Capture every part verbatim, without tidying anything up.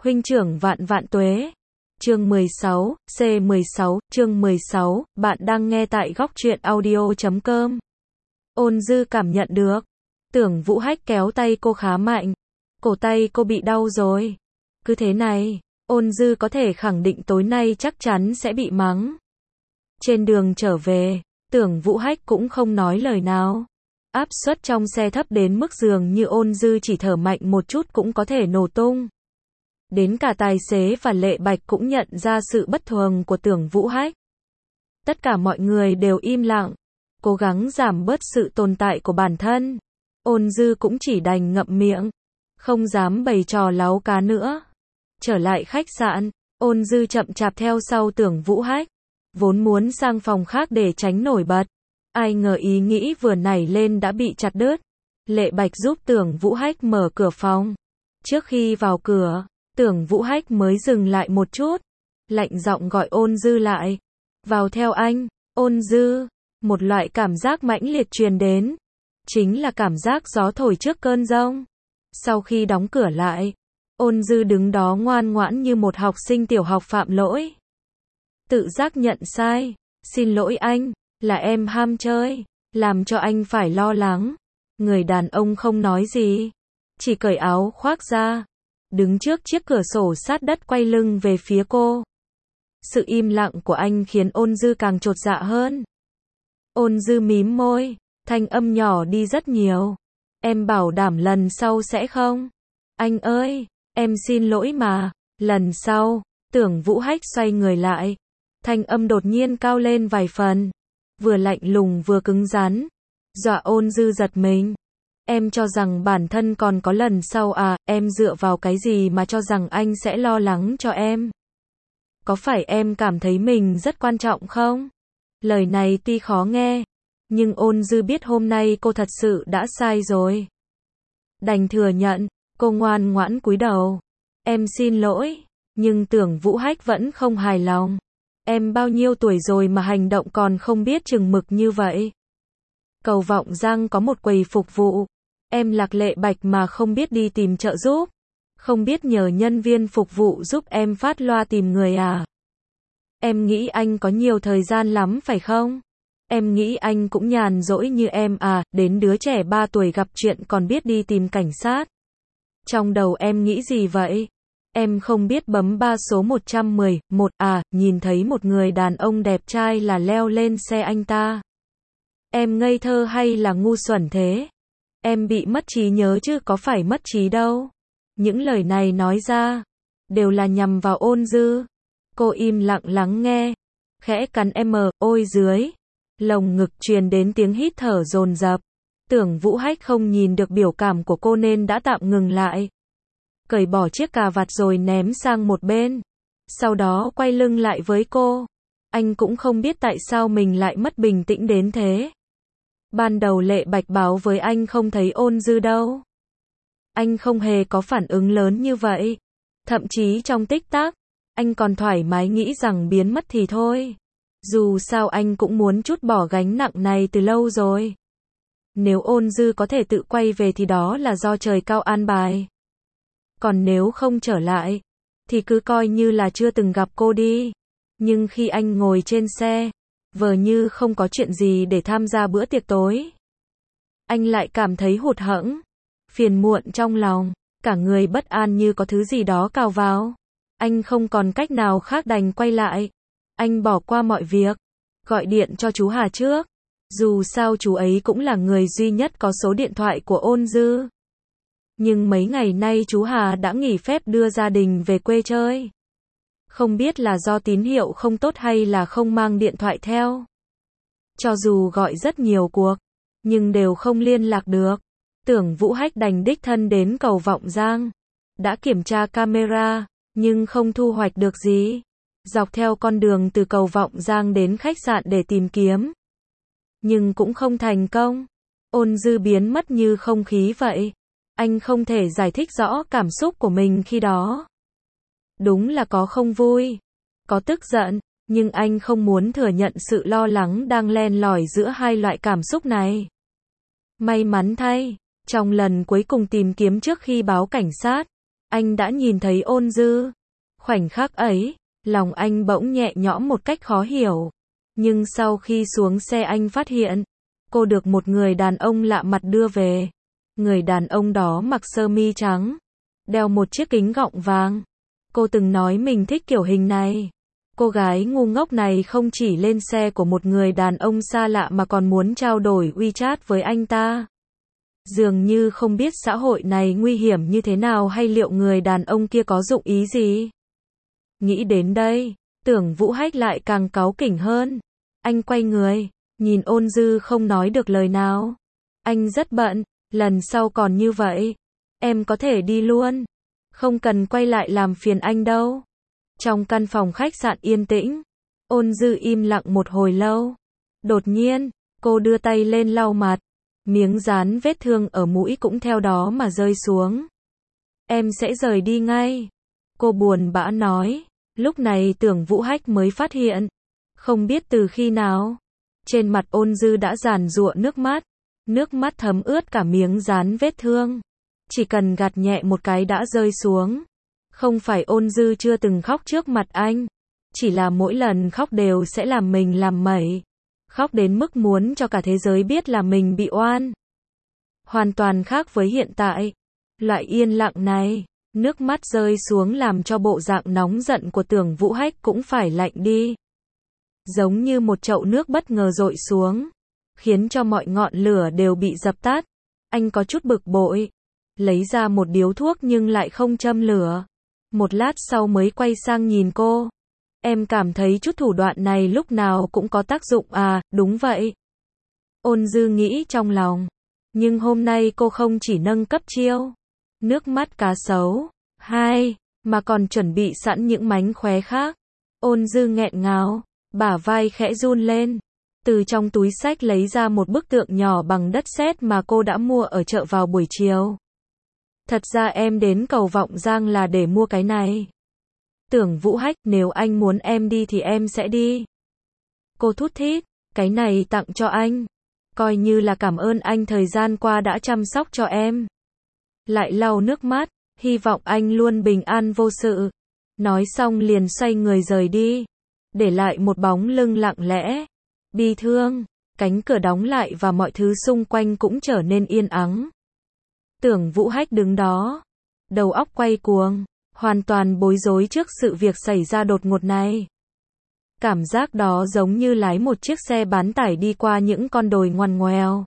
Huynh trưởng vạn vạn tuế. Chương mười sáu, C mười sáu, chương mười sáu, bạn đang nghe tại góc truyện audio chấm com. Ôn Dư cảm nhận được. Tưởng Vũ Hách kéo tay cô khá mạnh. Cổ tay cô bị đau rồi. Cứ thế này, Ôn Dư có thể khẳng định tối nay chắc chắn sẽ bị mắng. Trên đường trở về, Tưởng Vũ Hách cũng không nói lời nào. Áp suất trong xe thấp đến mức dường như Ôn Dư chỉ thở mạnh một chút cũng có thể nổ tung. Đến cả tài xế và Lệ Bạch cũng nhận ra sự bất thường của Tưởng Vũ Hách. Tất cả mọi người đều im lặng, cố gắng giảm bớt sự tồn tại của bản thân. Ôn Dư cũng chỉ đành ngậm miệng, không dám bày trò láu cá nữa. Trở lại khách sạn, Ôn Dư chậm chạp theo sau Tưởng Vũ Hách, vốn muốn sang phòng khác để tránh nổi bật. Ai ngờ ý nghĩ vừa nảy lên đã bị chặt đứt. Lệ Bạch giúp Tưởng Vũ Hách mở cửa phòng. Trước khi vào cửa, Tưởng Vũ Hách mới dừng lại một chút, lạnh giọng gọi Ôn Dư lại. Vào theo anh. Ôn Dư, một loại cảm giác mãnh liệt truyền đến. Chính là cảm giác gió thổi trước cơn giông. Sau khi đóng cửa lại, Ôn Dư đứng đó ngoan ngoãn như một học sinh tiểu học phạm lỗi. Tự giác nhận sai. Xin lỗi anh, là em ham chơi, làm cho anh phải lo lắng. Người đàn ông không nói gì, chỉ cởi áo khoác ra, đứng trước chiếc cửa sổ sát đất quay lưng về phía cô. Sự im lặng của anh khiến Ôn Dư càng chột dạ hơn. Ôn Dư mím môi, thanh âm nhỏ đi rất nhiều. Em bảo đảm lần sau sẽ không. Anh ơi, em xin lỗi mà. Lần sau. Tưởng Vũ Hách xoay người lại, thanh âm đột nhiên cao lên vài phần, vừa lạnh lùng vừa cứng rắn, dọa Ôn Dư giật mình. Em cho rằng bản thân còn có lần sau à, em dựa vào cái gì mà cho rằng anh sẽ lo lắng cho em? Có phải em cảm thấy mình rất quan trọng không? Lời này tuy khó nghe, nhưng Ôn Dư biết hôm nay cô thật sự đã sai rồi. Đành thừa nhận, cô ngoan ngoãn cúi đầu. Em xin lỗi, nhưng Tưởng Vũ Hách vẫn không hài lòng. Em bao nhiêu tuổi rồi mà hành động còn không biết chừng mực như vậy? Cầu Vọng Giang có một quầy phục vụ. Em Lạc Lệ Bạch mà không biết đi tìm trợ giúp, không biết nhờ nhân viên phục vụ giúp em phát loa tìm người à? Em nghĩ anh có nhiều thời gian lắm phải không? Em nghĩ anh cũng nhàn rỗi như em à, đến đứa trẻ ba tuổi gặp chuyện còn biết đi tìm cảnh sát. Trong đầu em nghĩ gì vậy? Em không biết bấm ba số một trăm mười một à, nhìn thấy một người đàn ông đẹp trai là leo lên xe anh ta. Em ngây thơ hay là ngu xuẩn thế? Em bị mất trí nhớ chứ có phải mất trí đâu. Những lời này nói ra, đều là nhằm vào Ôn Dư. Cô im lặng lắng nghe, khẽ cắn em, ôi dưới. Lồng ngực truyền đến tiếng hít thở dồn dập. Tưởng Vũ Hách không nhìn được biểu cảm của cô nên đã tạm ngừng lại. Cởi bỏ chiếc cà vạt rồi ném sang một bên. Sau đó quay lưng lại với cô. Anh cũng không biết tại sao mình lại mất bình tĩnh đến thế. Ban đầu Lệ Bạch báo với anh không thấy Ôn Dư đâu. Anh không hề có phản ứng lớn như vậy. Thậm chí trong tích tắc, anh còn thoải mái nghĩ rằng biến mất thì thôi. Dù sao anh cũng muốn trút bỏ gánh nặng này từ lâu rồi. Nếu Ôn Dư có thể tự quay về thì đó là do trời cao an bài. Còn nếu không trở lại, thì cứ coi như là chưa từng gặp cô đi. Nhưng khi anh ngồi trên xe, vờ như không có chuyện gì để tham gia bữa tiệc tối, anh lại cảm thấy hụt hẫng, phiền muộn trong lòng, cả người bất an như có thứ gì đó cào vào. Anh không còn cách nào khác đành quay lại. Anh bỏ qua mọi việc, gọi điện cho chú Hà trước. Dù sao chú ấy cũng là người duy nhất có số điện thoại của Ôn Dư. Nhưng mấy ngày nay chú Hà đã nghỉ phép đưa gia đình về quê chơi. Không biết là do tín hiệu không tốt hay là không mang điện thoại theo. Cho dù gọi rất nhiều cuộc, nhưng đều không liên lạc được. Tưởng Vũ Hách đành đích thân đến cầu Vọng Giang. Đã kiểm tra camera, nhưng không thu hoạch được gì. Dọc theo con đường từ cầu Vọng Giang đến khách sạn để tìm kiếm, nhưng cũng không thành công. Ôn Dư biến mất như không khí vậy. Anh không thể giải thích rõ cảm xúc của mình khi đó. Đúng là có không vui, có tức giận, nhưng anh không muốn thừa nhận sự lo lắng đang len lỏi giữa hai loại cảm xúc này. May mắn thay, trong lần cuối cùng tìm kiếm trước khi báo cảnh sát, Anh đã nhìn thấy Ôn Dư. Khoảnh khắc ấy, lòng anh bỗng nhẹ nhõm một cách khó hiểu. Nhưng sau khi xuống xe anh phát hiện, cô được một người đàn ông lạ mặt đưa về. Người đàn ông đó mặc sơ mi trắng, đeo một chiếc kính gọng vàng. Cô từng nói mình thích kiểu hình này. Cô gái ngu ngốc này không chỉ lên xe của một người đàn ông xa lạ mà còn muốn trao đổi WeChat với anh ta. Dường như không biết xã hội này nguy hiểm như thế nào hay liệu người đàn ông kia có dụng ý gì. Nghĩ đến đây, Tưởng Vũ Hách lại càng cáu kỉnh hơn. Anh quay người, nhìn Ôn Dư không nói được lời nào. Anh rất bận, lần sau còn như vậy, em có thể đi luôn. Không cần quay lại làm phiền anh đâu. Trong căn phòng khách sạn yên tĩnh, Ôn Dư im lặng một hồi lâu. Đột nhiên, cô đưa tay lên lau mặt. Miếng dán vết thương ở mũi cũng theo đó mà rơi xuống. Em sẽ rời đi ngay. Cô buồn bã nói. Lúc này Tưởng Vũ Hách mới phát hiện. Không biết từ khi nào, trên mặt Ôn Dư đã giàn giụa nước mắt. Nước mắt thấm ướt cả miếng dán vết thương. Chỉ cần gạt nhẹ một cái đã rơi xuống. Không phải Ôn Dư chưa từng khóc trước mặt anh. Chỉ là mỗi lần khóc đều sẽ làm mình làm mẩy. Khóc đến mức muốn cho cả thế giới biết là mình bị oan. Hoàn toàn khác với hiện tại. Loại yên lặng này, nước mắt rơi xuống làm cho bộ dạng nóng giận của Tưởng Vũ Hách cũng phải lạnh đi. Giống như một chậu nước bất ngờ dội xuống, khiến cho mọi ngọn lửa đều bị dập tắt. Anh có chút bực bội, lấy ra một điếu thuốc nhưng lại không châm lửa. Một lát sau mới quay sang nhìn cô. Em cảm thấy chút thủ đoạn này lúc nào cũng có tác dụng à, đúng vậy. Ôn Dư nghĩ trong lòng. Nhưng hôm nay cô không chỉ nâng cấp chiêu nước mắt cá sấu, hai, mà còn chuẩn bị sẵn những mánh khóe khác. Ôn Dư nghẹn ngào, bả vai khẽ run lên. Từ trong túi xách lấy ra một bức tượng nhỏ bằng đất sét mà cô đã mua ở chợ vào buổi chiều. Thật ra em đến cầu Vọng Giang là để mua cái này. Tưởng Vũ Hách, nếu anh muốn em đi thì em sẽ đi. Cô thút thít, cái này tặng cho anh. Coi như là cảm ơn anh thời gian qua đã chăm sóc cho em. Lại lau nước mắt, hy vọng anh luôn bình an vô sự. Nói xong liền xoay người rời đi. Để lại một bóng lưng lặng lẽ, bi thương. Cánh cửa đóng lại và mọi thứ xung quanh cũng trở nên yên ắng. Tưởng Vũ Hách đứng đó, đầu óc quay cuồng, hoàn toàn bối rối trước sự việc xảy ra đột ngột này. Cảm giác đó giống như lái một chiếc xe bán tải đi qua những con đồi ngoằn ngoèo.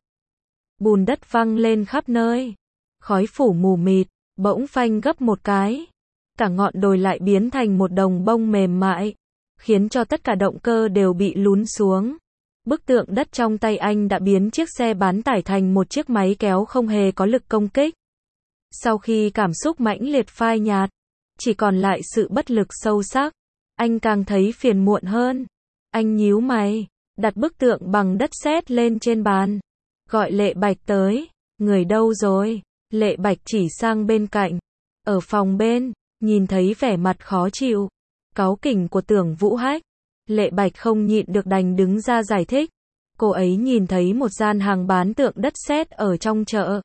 Bùn đất văng lên khắp nơi, khói phủ mù mịt, bỗng phanh gấp một cái. Cả ngọn đồi lại biến thành một đồng bông mềm mại, khiến cho tất cả động cơ đều bị lún xuống. Bức tượng đất trong tay anh đã biến chiếc xe bán tải thành một chiếc máy kéo không hề có lực công kích. Sau khi cảm xúc mãnh liệt phai nhạt, chỉ còn lại sự bất lực sâu sắc. Anh càng thấy phiền muộn hơn. Anh nhíu mày, đặt bức tượng bằng đất sét lên trên bàn. Gọi Lệ Bạch tới. Người đâu rồi? Lệ Bạch chỉ sang bên cạnh. Ở phòng bên, nhìn thấy vẻ mặt khó chịu, cáu kỉnh của Tưởng Vũ Hách. Lệ Bạch không nhịn được đành đứng ra giải thích. Cô ấy nhìn thấy một gian hàng bán tượng đất sét ở trong chợ,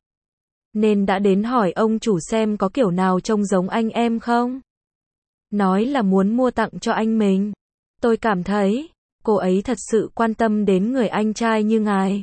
nên đã đến hỏi ông chủ xem có kiểu nào trông giống anh em không. Nói là muốn mua tặng cho anh mình. Tôi cảm thấy, cô ấy thật sự quan tâm đến người anh trai như ngài.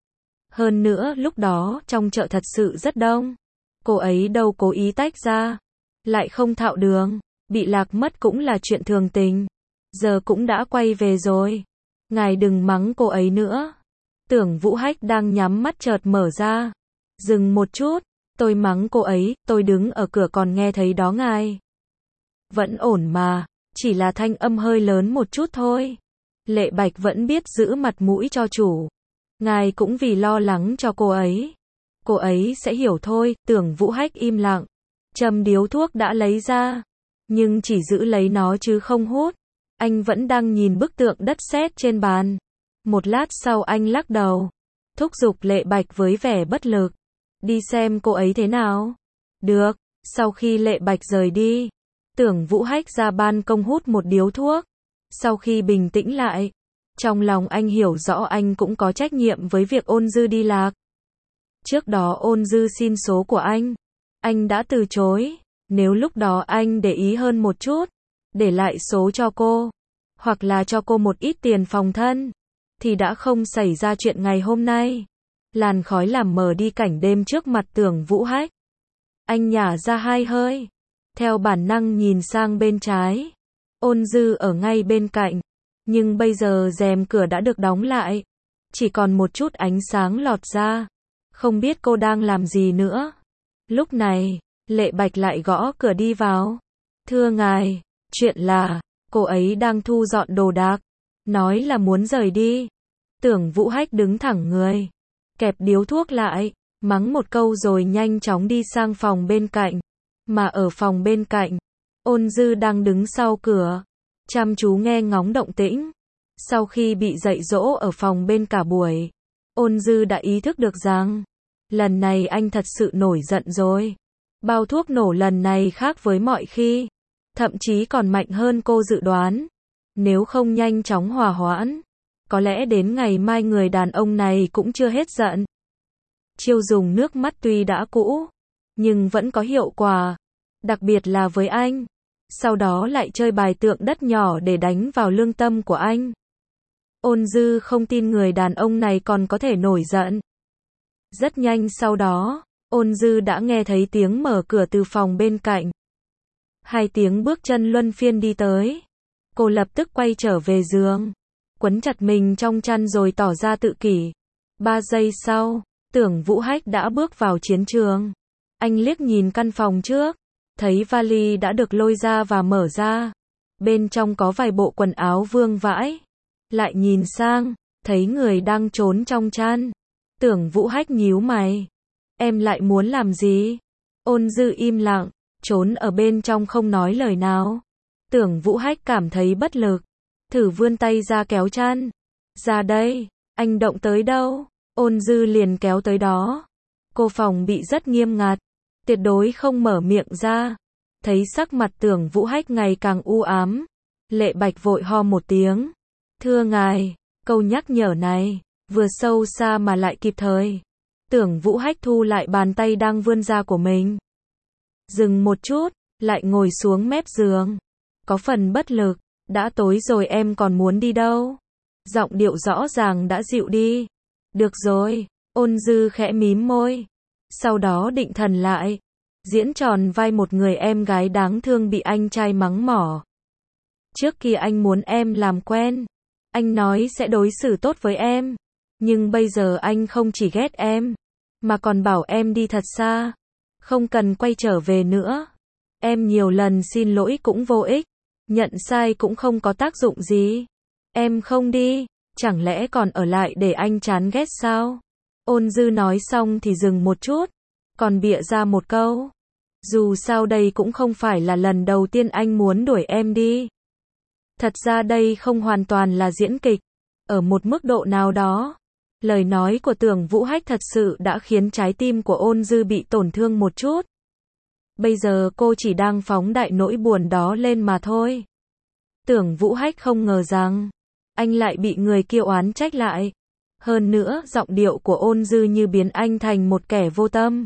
Hơn nữa lúc đó trong chợ thật sự rất đông. Cô ấy đâu cố ý tách ra. Lại không thạo đường. Bị lạc mất cũng là chuyện thường tình. Giờ cũng đã quay về rồi. Ngài đừng mắng cô ấy nữa. Tưởng Vũ Hách đang nhắm mắt chợt mở ra. Dừng một chút. Tôi mắng cô ấy, tôi đứng ở cửa còn nghe thấy đó ngài. Vẫn ổn mà, chỉ là thanh âm hơi lớn một chút thôi. Lệ Bạch vẫn biết giữ mặt mũi cho chủ. Ngài cũng vì lo lắng cho cô ấy. Cô ấy sẽ hiểu thôi. Tưởng Vũ Hách im lặng. Châm điếu thuốc đã lấy ra, nhưng chỉ giữ lấy nó chứ không hút. Anh vẫn đang nhìn bức tượng đất sét trên bàn. Một lát sau anh lắc đầu, thúc giục Lệ Bạch với vẻ bất lực. Đi xem cô ấy thế nào. Được. Sau khi Lệ Bạch rời đi, Tưởng Vũ Hách ra ban công hút một điếu thuốc. Sau khi bình tĩnh lại, trong lòng anh hiểu rõ anh cũng có trách nhiệm với việc Ôn Dư đi lạc. Trước đó Ôn Dư xin số của anh, anh đã từ chối. Nếu lúc đó anh để ý hơn một chút, để lại số cho cô, hoặc là cho cô một ít tiền phòng thân, thì đã không xảy ra chuyện ngày hôm nay. Làn khói làm mờ đi cảnh đêm trước mặt Tưởng Vũ Hách. Anh nhả ra hai hơi, theo bản năng nhìn sang bên trái. Ôn Dư ở ngay bên cạnh, nhưng bây giờ rèm cửa đã được đóng lại, chỉ còn một chút ánh sáng lọt ra. Không biết cô đang làm gì nữa. Lúc này, Lệ Bạch lại gõ cửa đi vào. Thưa ngài, chuyện là, cô ấy đang thu dọn đồ đạc, nói là muốn rời đi. Tưởng Vũ Hách đứng thẳng người, kẹp điếu thuốc lại, mắng một câu rồi nhanh chóng đi sang phòng bên cạnh. Mà ở phòng bên cạnh, Ôn Dư đang đứng sau cửa, chăm chú nghe ngóng động tĩnh. Sau khi bị dạy dỗ ở phòng bên cả buổi, Ôn Dư đã ý thức được rằng, lần này anh thật sự nổi giận rồi. Bao thuốc nổ lần này khác với mọi khi, thậm chí còn mạnh hơn cô dự đoán. Nếu không nhanh chóng hòa hoãn, có lẽ đến ngày mai người đàn ông này cũng chưa hết giận. Chiêu dùng nước mắt tuy đã cũ, nhưng vẫn có hiệu quả, đặc biệt là với anh. Sau đó lại chơi bài tượng đất nhỏ để đánh vào lương tâm của anh. Ôn Dư không tin người đàn ông này còn có thể nổi giận. Rất nhanh sau đó, Ôn Dư đã nghe thấy tiếng mở cửa từ phòng bên cạnh. Hai tiếng bước chân luân phiên đi tới. Cô lập tức quay trở về giường, quấn chặt mình trong chăn rồi tỏ ra tự kỷ. Ba giây sau, Tưởng Vũ Hách đã bước vào chiến trường. Anh liếc nhìn căn phòng trước, thấy vali đã được lôi ra và mở ra. Bên trong có vài bộ quần áo vương vãi. Lại nhìn sang, thấy người đang trốn trong chăn. Tưởng Vũ Hách nhíu mày. Em lại muốn làm gì? Ôn Dư im lặng, trốn ở bên trong không nói lời nào. Tưởng Vũ Hách cảm thấy bất lực, thử vươn tay ra kéo chăn. Ra đây, anh động tới đâu? Ôn Dư liền kéo tới đó. Cô phòng bị rất nghiêm ngặt, tuyệt đối không mở miệng ra. Thấy sắc mặt Tưởng Vũ Hách ngày càng u ám, Lệ Bạch vội ho một tiếng. Thưa ngài, câu nhắc nhở này, vừa sâu xa mà lại kịp thời. Tưởng Vũ Hách thu lại bàn tay đang vươn ra của mình. Dừng một chút, lại ngồi xuống mép giường. Có phần bất lực, đã tối rồi em còn muốn đi đâu? Giọng điệu rõ ràng đã dịu đi. Được rồi, Ôn Dư khẽ mím môi. Sau đó định thần lại. Diễn tròn vai một người em gái đáng thương bị anh trai mắng mỏ. Trước kia anh muốn em làm quen. Anh nói sẽ đối xử tốt với em. Nhưng bây giờ anh không chỉ ghét em, mà còn bảo em đi thật xa. Không cần quay trở về nữa. Em nhiều lần xin lỗi cũng vô ích. Nhận sai cũng không có tác dụng gì. Em không đi, chẳng lẽ còn ở lại để anh chán ghét sao? Ôn Dư nói xong thì dừng một chút, còn bịa ra một câu. Dù sao đây cũng không phải là lần đầu tiên anh muốn đuổi em đi. Thật ra đây không hoàn toàn là diễn kịch. Ở một mức độ nào đó, lời nói của Tưởng Vũ Hách thật sự đã khiến trái tim của Ôn Dư bị tổn thương một chút. Bây giờ cô chỉ đang phóng đại nỗi buồn đó lên mà thôi. Tưởng Vũ Hách không ngờ rằng anh lại bị người kia oán trách lại. Hơn nữa, giọng điệu của Ôn Dư như biến anh thành một kẻ vô tâm.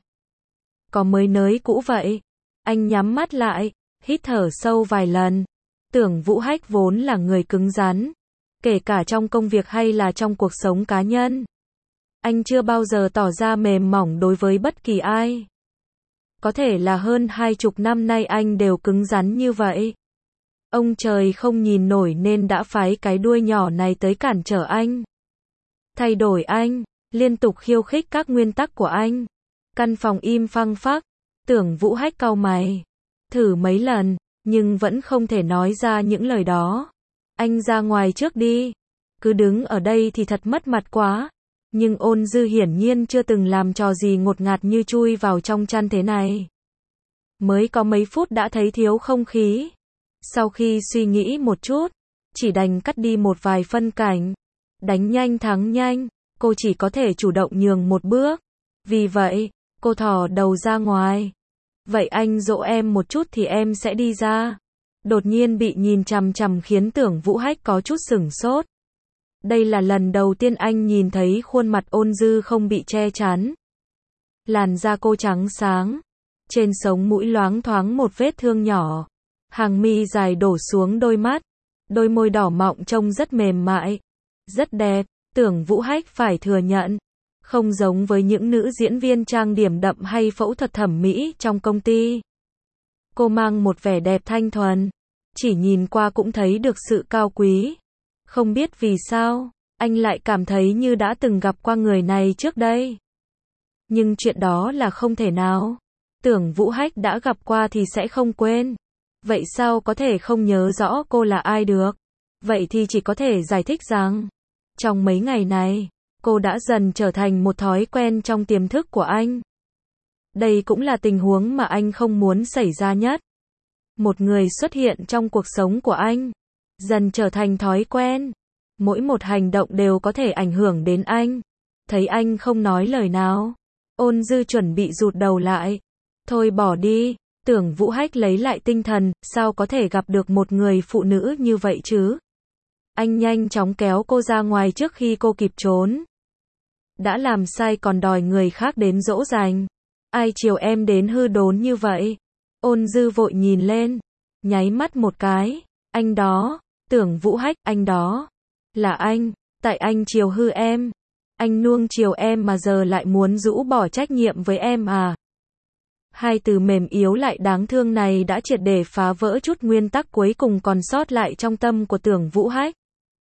Có mới nới cũ vậy. Anh nhắm mắt lại, hít thở sâu vài lần. Tưởng Vũ Hách vốn là người cứng rắn, kể cả trong công việc hay là trong cuộc sống cá nhân. Anh chưa bao giờ tỏ ra mềm mỏng đối với bất kỳ ai. Có thể là hơn hai chục năm nay anh đều cứng rắn như vậy. Ông trời không nhìn nổi nên đã phái cái đuôi nhỏ này tới cản trở anh. Thay đổi anh, liên tục khiêu khích các nguyên tắc của anh. Căn phòng im phăng phắc, Tưởng Vũ Hách cau mày. Thử mấy lần, nhưng vẫn không thể nói ra những lời đó. Anh ra ngoài trước đi. Cứ đứng ở đây thì thật mất mặt quá. Nhưng Ôn Dư hiển nhiên chưa từng làm trò gì ngột ngạt như chui vào trong chăn thế này. Mới có mấy phút đã thấy thiếu không khí. Sau khi suy nghĩ một chút, chỉ đành cắt đi một vài phân cảnh. Đánh nhanh thắng nhanh, cô chỉ có thể chủ động nhường một bước. Vì vậy, cô thò đầu ra ngoài. Vậy anh dỗ em một chút thì em sẽ đi ra. Đột nhiên bị nhìn chằm chằm khiến Tưởng Vũ Hách có chút sửng sốt. Đây là lần đầu tiên anh nhìn thấy khuôn mặt Ôn Dư không bị che chắn. Làn da cô trắng sáng, Trên sống mũi loáng thoáng một vết thương nhỏ. Hàng mi dài đổ xuống đôi mắt. Đôi môi đỏ mọng trông rất mềm mại. Rất đẹp, Tưởng Vũ Hách phải thừa nhận. Không giống với những nữ diễn viên trang điểm đậm hay phẫu thuật thẩm mỹ trong công ty. Cô mang một vẻ đẹp thanh thuần. Chỉ nhìn qua cũng thấy được sự cao quý. Không biết vì sao, anh lại cảm thấy như đã từng gặp qua người này trước đây. Nhưng chuyện đó là không thể nào. Tưởng Vũ Hách đã gặp qua thì sẽ không quên. Vậy sao có thể không nhớ rõ cô là ai được? Vậy thì chỉ có thể giải thích rằng, trong mấy ngày này, cô đã dần trở thành một thói quen trong tiềm thức của anh. Đây cũng là tình huống mà anh không muốn xảy ra nhất. Một người xuất hiện trong cuộc sống của anh, dần trở thành thói quen. Mỗi một hành động đều có thể ảnh hưởng đến anh. Thấy anh không nói lời nào, Ôn Dư chuẩn bị rụt đầu lại. Thôi bỏ đi, Tưởng Vũ Hách lấy lại tinh thần, sao có thể gặp được một người phụ nữ như vậy chứ? Anh nhanh chóng kéo cô ra ngoài trước khi cô kịp trốn. Đã làm sai còn đòi người khác đến dỗ dành. Ai chiều em đến hư đốn như vậy? Ôn Dư vội nhìn lên, nháy mắt một cái. Anh đó, Tưởng Vũ Hách, anh đó. Là anh, tại anh chiều hư em. Anh nuông chiều em mà giờ lại muốn rũ bỏ trách nhiệm với em à? Hai từ mềm yếu lại đáng thương này đã triệt để phá vỡ chút nguyên tắc cuối cùng còn sót lại trong tâm của Tưởng Vũ Hách.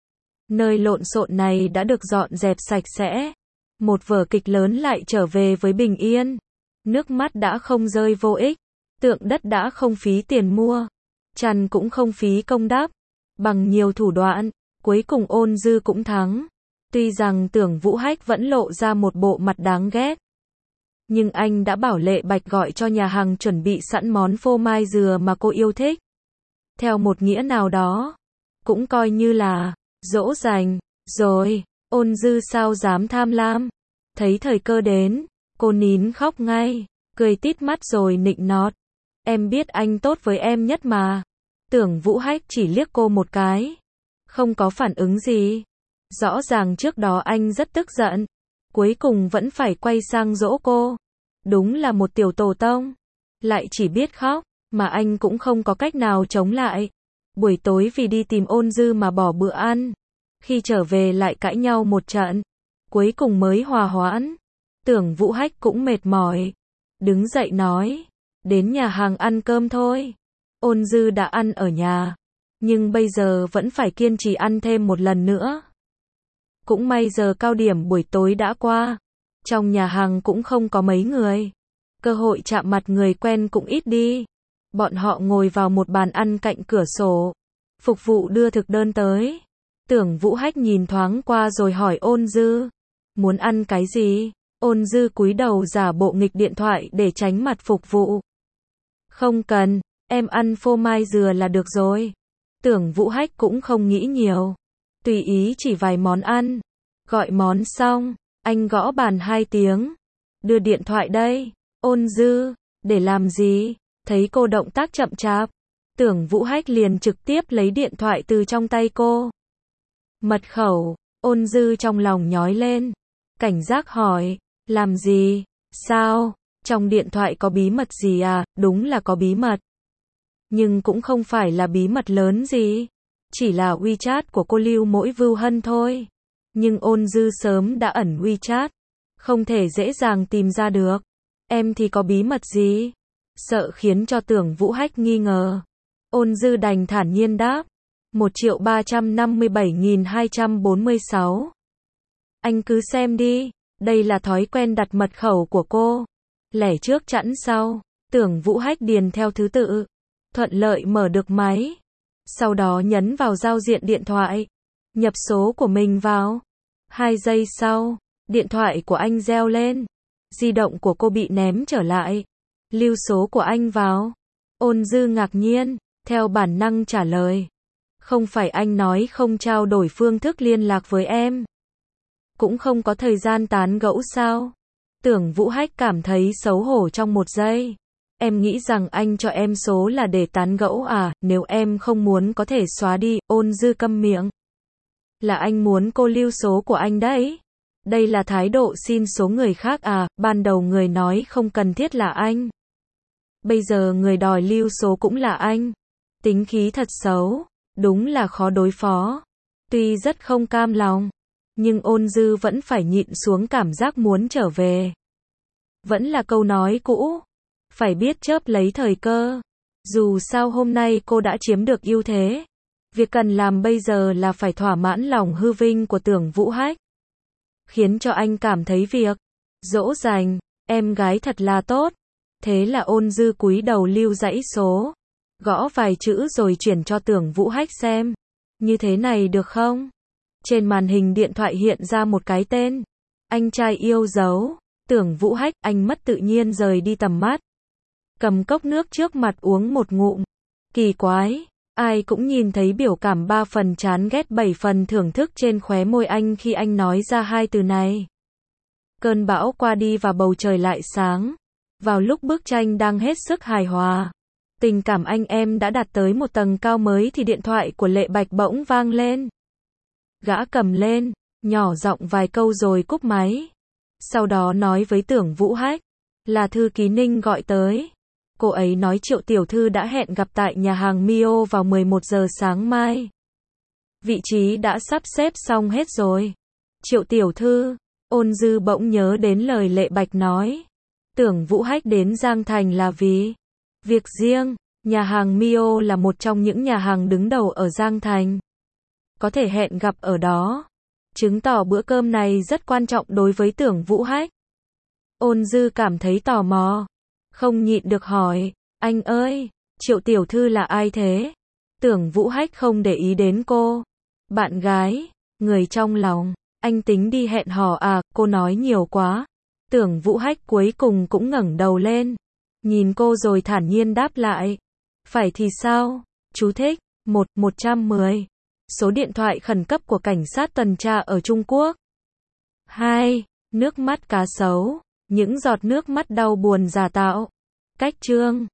Nơi lộn xộn này đã được dọn dẹp sạch sẽ. Một vở kịch lớn lại trở về với bình yên. Nước mắt đã không rơi vô ích. Tượng đất đã không phí tiền mua. Chăn cũng không phí công đắp. Bằng nhiều thủ đoạn, cuối cùng Ôn Dư cũng thắng. Tuy rằng Tưởng Vũ Hách vẫn lộ ra một bộ mặt đáng ghét. Nhưng anh đã bảo Lệ Bạch gọi cho nhà hàng chuẩn bị sẵn món phô mai dừa mà cô yêu thích. Theo một nghĩa nào đó, cũng coi như là dỗ dành. Rồi, Ôn Dư sao dám tham lam. Thấy thời cơ đến, cô nín khóc ngay, cười tít mắt rồi nịnh nọt. Em biết anh tốt với em nhất mà. Tưởng Vũ Hách chỉ liếc cô một cái. Không có phản ứng gì. Rõ ràng trước đó anh rất tức giận. Cuối cùng vẫn phải quay sang dỗ cô. Đúng là một tiểu tổ tông. Lại chỉ biết khóc, mà anh cũng không có cách nào chống lại. Buổi tối vì đi tìm Ôn Dư mà bỏ bữa ăn. Khi trở về lại cãi nhau một trận. Cuối cùng mới hòa hoãn. Tưởng Vũ Hách cũng mệt mỏi. Đứng dậy nói. Đến nhà hàng ăn cơm thôi. Ôn Dư đã ăn ở nhà. Nhưng bây giờ vẫn phải kiên trì ăn thêm một lần nữa. Cũng may giờ cao điểm buổi tối đã qua. Trong nhà hàng cũng không có mấy người. Cơ hội chạm mặt người quen cũng ít đi. Bọn họ ngồi vào một bàn ăn cạnh cửa sổ. Phục vụ đưa thực đơn tới. Tưởng Vũ Hách nhìn thoáng qua rồi hỏi Ôn Dư. Muốn ăn cái gì? Ôn Dư cúi đầu giả bộ nghịch điện thoại để tránh mặt phục vụ. Không cần, em ăn phô mai dừa là được rồi. Tưởng Vũ Hách cũng không nghĩ nhiều. Tùy ý chỉ vài món ăn. Gọi món xong, anh gõ bàn hai tiếng. Đưa điện thoại đây. Ôn Dư, để làm gì? Thấy cô động tác chậm chạp. Tưởng Vũ Hách liền trực tiếp lấy điện thoại từ trong tay cô. Mật khẩu, Ôn Dư trong lòng nhói lên. Cảnh giác hỏi, làm gì? Sao? Trong điện thoại có bí mật gì à? Đúng là có bí mật. Nhưng cũng không phải là bí mật lớn gì. Chỉ là WeChat của cô Lưu Mỗi Vưu Hân thôi. Nhưng Ôn Dư sớm đã ẩn WeChat. Không thể dễ dàng tìm ra được. Em thì có bí mật gì? Sợ khiến cho Tưởng Vũ Hách nghi ngờ. Ôn Dư đành thản nhiên đáp. một triệu ba trăm năm mươi bảy nghìn hai trăm bốn mươi sáu. Anh cứ xem đi. Đây là thói quen đặt mật khẩu của cô. Lẻ trước chẵn sau. Tưởng Vũ Hách điền theo thứ tự. Thuận lợi mở được máy. Sau đó nhấn vào giao diện điện thoại. Nhập số của mình vào. Hai giây sau, điện thoại của anh reo lên. Di động của cô bị ném trở lại. Lưu số của anh vào. Ôn Dư ngạc nhiên, theo bản năng trả lời. Không phải anh nói không trao đổi phương thức liên lạc với em. Cũng không có thời gian tán gẫu sao? Tưởng Vũ Hách cảm thấy xấu hổ trong một giây. Em nghĩ rằng anh cho em số là để tán gẫu à? Nếu em không muốn có thể xóa đi. Ôn Dư câm miệng. Là anh muốn cô lưu số của anh đấy. Đây là thái độ xin số người khác à? Ban đầu người nói không cần thiết là anh. Bây giờ người đòi lưu số cũng là anh. Tính khí thật xấu, đúng là khó đối phó. Tuy rất không cam lòng, nhưng Ôn Dư vẫn phải nhịn xuống cảm giác muốn trở về. Vẫn là câu nói cũ, phải biết chớp lấy thời cơ. Dù sao hôm nay cô đã chiếm được ưu thế. Việc cần làm bây giờ là phải thỏa mãn lòng hư vinh của Tưởng Vũ Hách. Khiến cho anh cảm thấy việc dỗ dành em gái thật là tốt. Thế là Ôn Dư cúi đầu lưu dãy số, gõ vài chữ rồi chuyển cho Tưởng Vũ Hách xem. Như thế này được không? Trên màn hình điện thoại hiện ra một cái tên. Anh trai yêu dấu. Tưởng Vũ Hách, anh mất tự nhiên rời đi tầm mắt. Cầm cốc nước trước mặt uống một ngụm. Kỳ quái, ai cũng nhìn thấy biểu cảm ba phần chán ghét bảy phần thưởng thức trên khóe môi anh khi anh nói ra hai từ này. Cơn bão qua đi và bầu trời lại sáng. Vào lúc bức tranh đang hết sức hài hòa, tình cảm anh em đã đạt tới một tầng cao mới thì điện thoại của Lệ Bạch bỗng vang lên. Gã cầm lên, nhỏ giọng vài câu rồi cúp máy. Sau đó nói với Tưởng Vũ Hách, là thư ký Ninh gọi tới. Cô ấy nói Triệu tiểu thư đã hẹn gặp tại nhà hàng Mio vào mười một giờ sáng mai. Vị trí đã sắp xếp xong hết rồi. Triệu tiểu thư, Ôn Dư bỗng nhớ đến lời Lệ Bạch nói. Tưởng Vũ Hách đến Giang Thành là vì việc riêng. Nhà hàng Mio là một trong những nhà hàng đứng đầu ở Giang Thành. Có thể hẹn gặp ở đó, chứng tỏ bữa cơm này rất quan trọng đối với Tưởng Vũ Hách. Ôn Dư cảm thấy tò mò, không nhịn được hỏi, anh ơi, Triệu tiểu thư là ai thế? Tưởng Vũ Hách không để ý đến cô. Bạn gái, người trong lòng, anh tính đi hẹn hò à, cô nói nhiều quá. Tưởng Vũ Hách cuối cùng cũng ngẩng đầu lên, nhìn cô rồi thản nhiên đáp lại. Phải thì sao? Chú thích, một, một trăm mười. Số điện thoại khẩn cấp của cảnh sát tuần tra ở Trung Quốc. hai. Nước mắt cá sấu, những giọt nước mắt đau buồn giả tạo. Cách chương